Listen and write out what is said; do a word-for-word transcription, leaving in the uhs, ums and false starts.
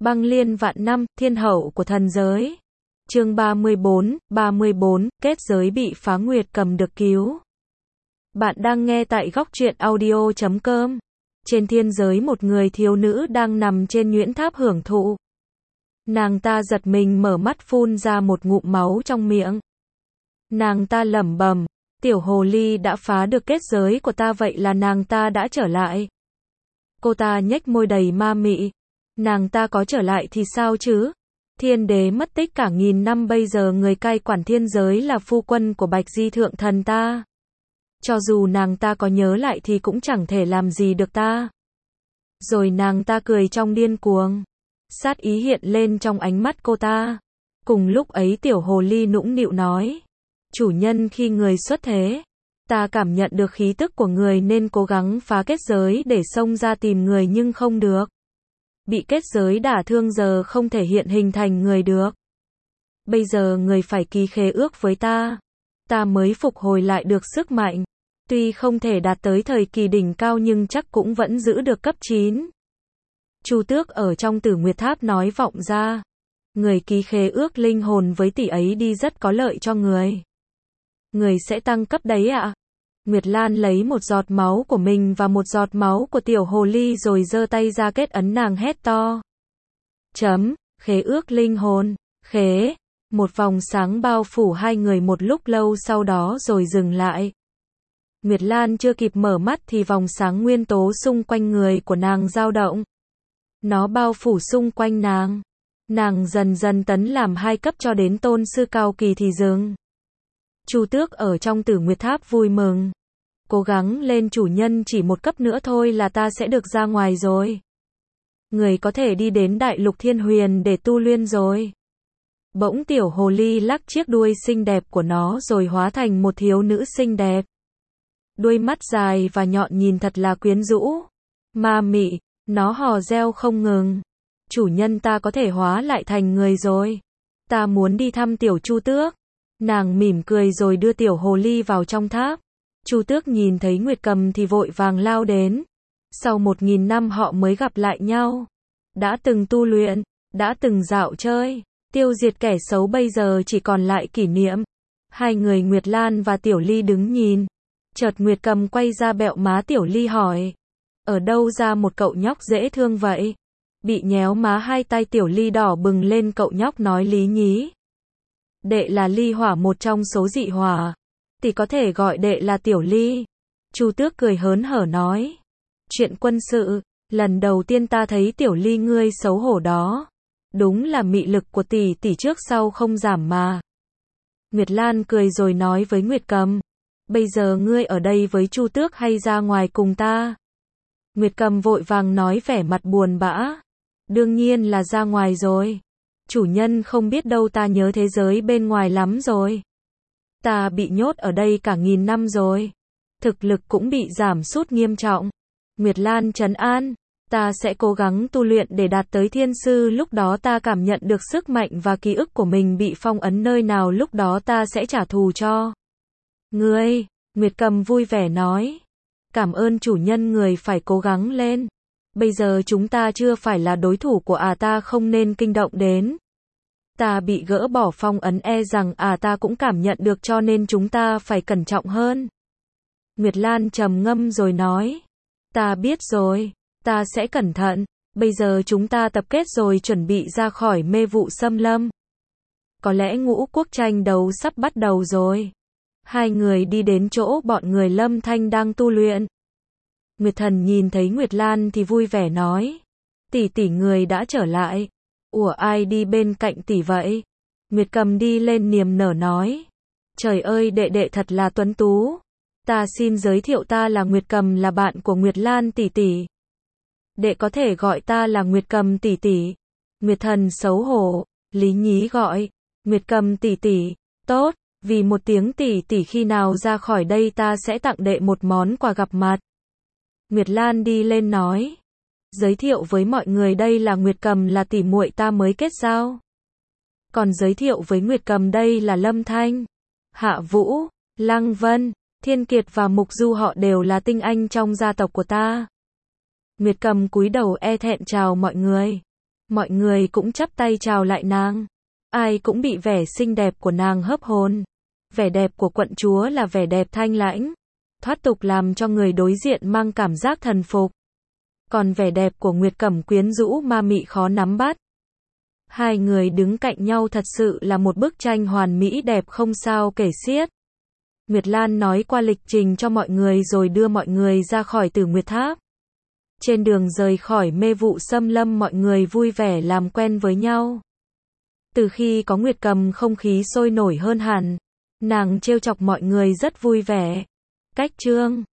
Băng liên vạn năm, thiên hậu của thần giới. Chương ba mươi bốn, ba mươi bốn, kết giới bị phá, Nguyệt Cầm được cứu. Bạn đang nghe tại góc truyện audio chấm com. Trên thiên giới một người thiếu nữ đang nằm trên nhuyễn tháp hưởng thụ. Nàng ta giật mình mở mắt phun ra một ngụm máu trong miệng. Nàng ta lẩm bẩm, tiểu hồ ly đã phá được kết giới của ta, vậy là nàng ta đã trở lại. Cô ta nhếch môi đầy ma mị. Nàng ta có trở lại thì sao chứ? Thiên đế mất tích cả nghìn năm, bây giờ người cai quản thiên giới là phu quân của Bạch Di thượng thần ta. Cho dù nàng ta có nhớ lại thì cũng chẳng thể làm gì được ta. Rồi nàng ta cười trong điên cuồng. Sát ý hiện lên trong ánh mắt cô ta. Cùng lúc ấy tiểu hồ ly nũng nịu nói. Chủ nhân, khi người xuất thế, ta cảm nhận được khí tức của người nên cố gắng phá kết giới để xông ra tìm người nhưng không được. Bị kết giới đả thương giờ không thể hiện hình thành người được. Bây giờ người phải ký khế ước với ta. Ta mới phục hồi lại được sức mạnh. Tuy không thể đạt tới thời kỳ đỉnh cao nhưng chắc cũng vẫn giữ được cấp chín. Chu Tước ở trong Tử Nguyệt Tháp nói vọng ra. Người ký khế ước linh hồn với tỷ ấy đi rất có lợi cho người. Người sẽ tăng cấp đấy ạ. À? Nguyệt Lan lấy một giọt máu của mình và một giọt máu của tiểu hồ ly rồi giơ tay ra kết ấn, nàng hét to. Chấm, khế ước linh hồn, khế. Một vòng sáng bao phủ hai người một lúc lâu sau đó rồi dừng lại. Nguyệt Lan chưa kịp mở mắt thì vòng sáng nguyên tố xung quanh người của nàng dao động. Nó bao phủ xung quanh nàng. Nàng dần dần tấn làm hai cấp cho đến tôn sư cao kỳ thì dừng. Chu Tước ở trong Tử Nguyệt Tháp vui mừng. Cố gắng lên chủ nhân, chỉ một cấp nữa thôi là ta sẽ được ra ngoài rồi. Người có thể đi đến Đại Lục Thiên Huyền để tu luyện rồi. Bỗng tiểu hồ ly lắc chiếc đuôi xinh đẹp của nó rồi hóa thành một thiếu nữ xinh đẹp. Đuôi mắt dài và nhọn nhìn thật là quyến rũ. Ma mị, nó hò reo không ngừng. Chủ nhân, ta có thể hóa lại thành người rồi. Ta muốn đi thăm tiểu Chu Tước. Nàng mỉm cười rồi đưa tiểu hồ ly vào trong tháp. Chu Tước nhìn thấy Nguyệt Cầm thì vội vàng lao đến. Sau một nghìn năm họ mới gặp lại nhau. Đã từng tu luyện, đã từng dạo chơi, tiêu diệt kẻ xấu, bây giờ chỉ còn lại kỷ niệm. Hai người Nguyệt Lan và Tiểu Ly đứng nhìn. Chợt Nguyệt Cầm quay ra bẹo má Tiểu Ly hỏi. Ở đâu ra một cậu nhóc dễ thương vậy? Bị nhéo má hai tay Tiểu Ly đỏ bừng lên, cậu nhóc nói lý nhí. Đệ là ly hỏa, một trong số dị hỏa. Tỷ có thể gọi đệ là Tiểu Ly. Chu Tước cười hớn hở nói. Chuyện quân sự, lần đầu tiên ta thấy Tiểu Ly ngươi xấu hổ đó. Đúng là mị lực của tỷ tỷ trước sau không giảm mà. Nguyệt Lan cười rồi nói với Nguyệt Cầm. Bây giờ ngươi ở đây với Chu Tước hay ra ngoài cùng ta? Nguyệt Cầm vội vàng nói vẻ mặt buồn bã. Đương nhiên là ra ngoài rồi. Chủ nhân không biết đâu, ta nhớ thế giới bên ngoài lắm rồi. Ta bị nhốt ở đây cả nghìn năm rồi. Thực lực cũng bị giảm sút nghiêm trọng. Nguyệt Lan trấn an. Ta sẽ cố gắng tu luyện để đạt tới thiên sư, lúc đó ta cảm nhận được sức mạnh và ký ức của mình bị phong ấn nơi nào, lúc đó ta sẽ trả thù cho ngươi. Nguyệt Cầm vui vẻ nói. Cảm ơn chủ nhân, người phải cố gắng lên. Bây giờ chúng ta chưa phải là đối thủ của à ta không nên kinh động đến. Ta bị gỡ bỏ phong ấn, e rằng à ta cũng cảm nhận được, cho nên chúng ta phải cẩn trọng hơn. Nguyệt Lan trầm ngâm rồi nói. Ta biết rồi, ta sẽ cẩn thận. Bây giờ chúng ta tập kết rồi chuẩn bị ra khỏi mê vụ xâm lâm. Có lẽ ngũ quốc tranh đấu sắp bắt đầu rồi. Hai người đi đến chỗ bọn người Lâm Thanh đang tu luyện. Nguyệt Thần nhìn thấy Nguyệt Lan thì vui vẻ nói. Tỷ tỷ người đã trở lại. Ủa, ai đi bên cạnh tỷ vậy? Nguyệt Cầm đi lên niềm nở nói. Trời ơi, đệ đệ thật là tuấn tú. Ta xin giới thiệu, ta là Nguyệt Cầm, là bạn của Nguyệt Lan tỷ tỷ. Đệ có thể gọi ta là Nguyệt Cầm tỷ tỷ. Nguyệt Thần xấu hổ, lý nhí gọi. Nguyệt Cầm tỷ tỷ, tốt, vì một tiếng tỷ tỷ, khi nào ra khỏi đây ta sẽ tặng đệ một món quà gặp mặt. Nguyệt Lan đi lên nói. Giới thiệu với mọi người, đây là Nguyệt Cầm, là tỷ muội ta mới kết giao. Còn giới thiệu với Nguyệt Cầm, đây là Lâm Thanh, Hạ Vũ, Lăng Vân, Thiên Kiệt và Mục Du, họ đều là tinh anh trong gia tộc của ta. Nguyệt Cầm cúi đầu e thẹn chào mọi người. Mọi người cũng chắp tay chào lại nàng. Ai cũng bị vẻ xinh đẹp của nàng hấp hồn. Vẻ đẹp của quận chúa là vẻ đẹp thanh lãnh, thoát tục làm cho người đối diện mang cảm giác thần phục. Còn vẻ đẹp của Nguyệt Cẩm quyến rũ ma mị khó nắm bắt. Hai người đứng cạnh nhau thật sự là một bức tranh hoàn mỹ đẹp không sao kể xiết. Nguyệt Lan nói qua lịch trình cho mọi người rồi đưa mọi người ra khỏi Tử Nguyệt Tháp. Trên đường rời khỏi mê vụ xâm lâm mọi người vui vẻ làm quen với nhau. Từ khi có Nguyệt Cầm không khí sôi nổi hơn hẳn. Nàng trêu chọc mọi người rất vui vẻ. Cách chương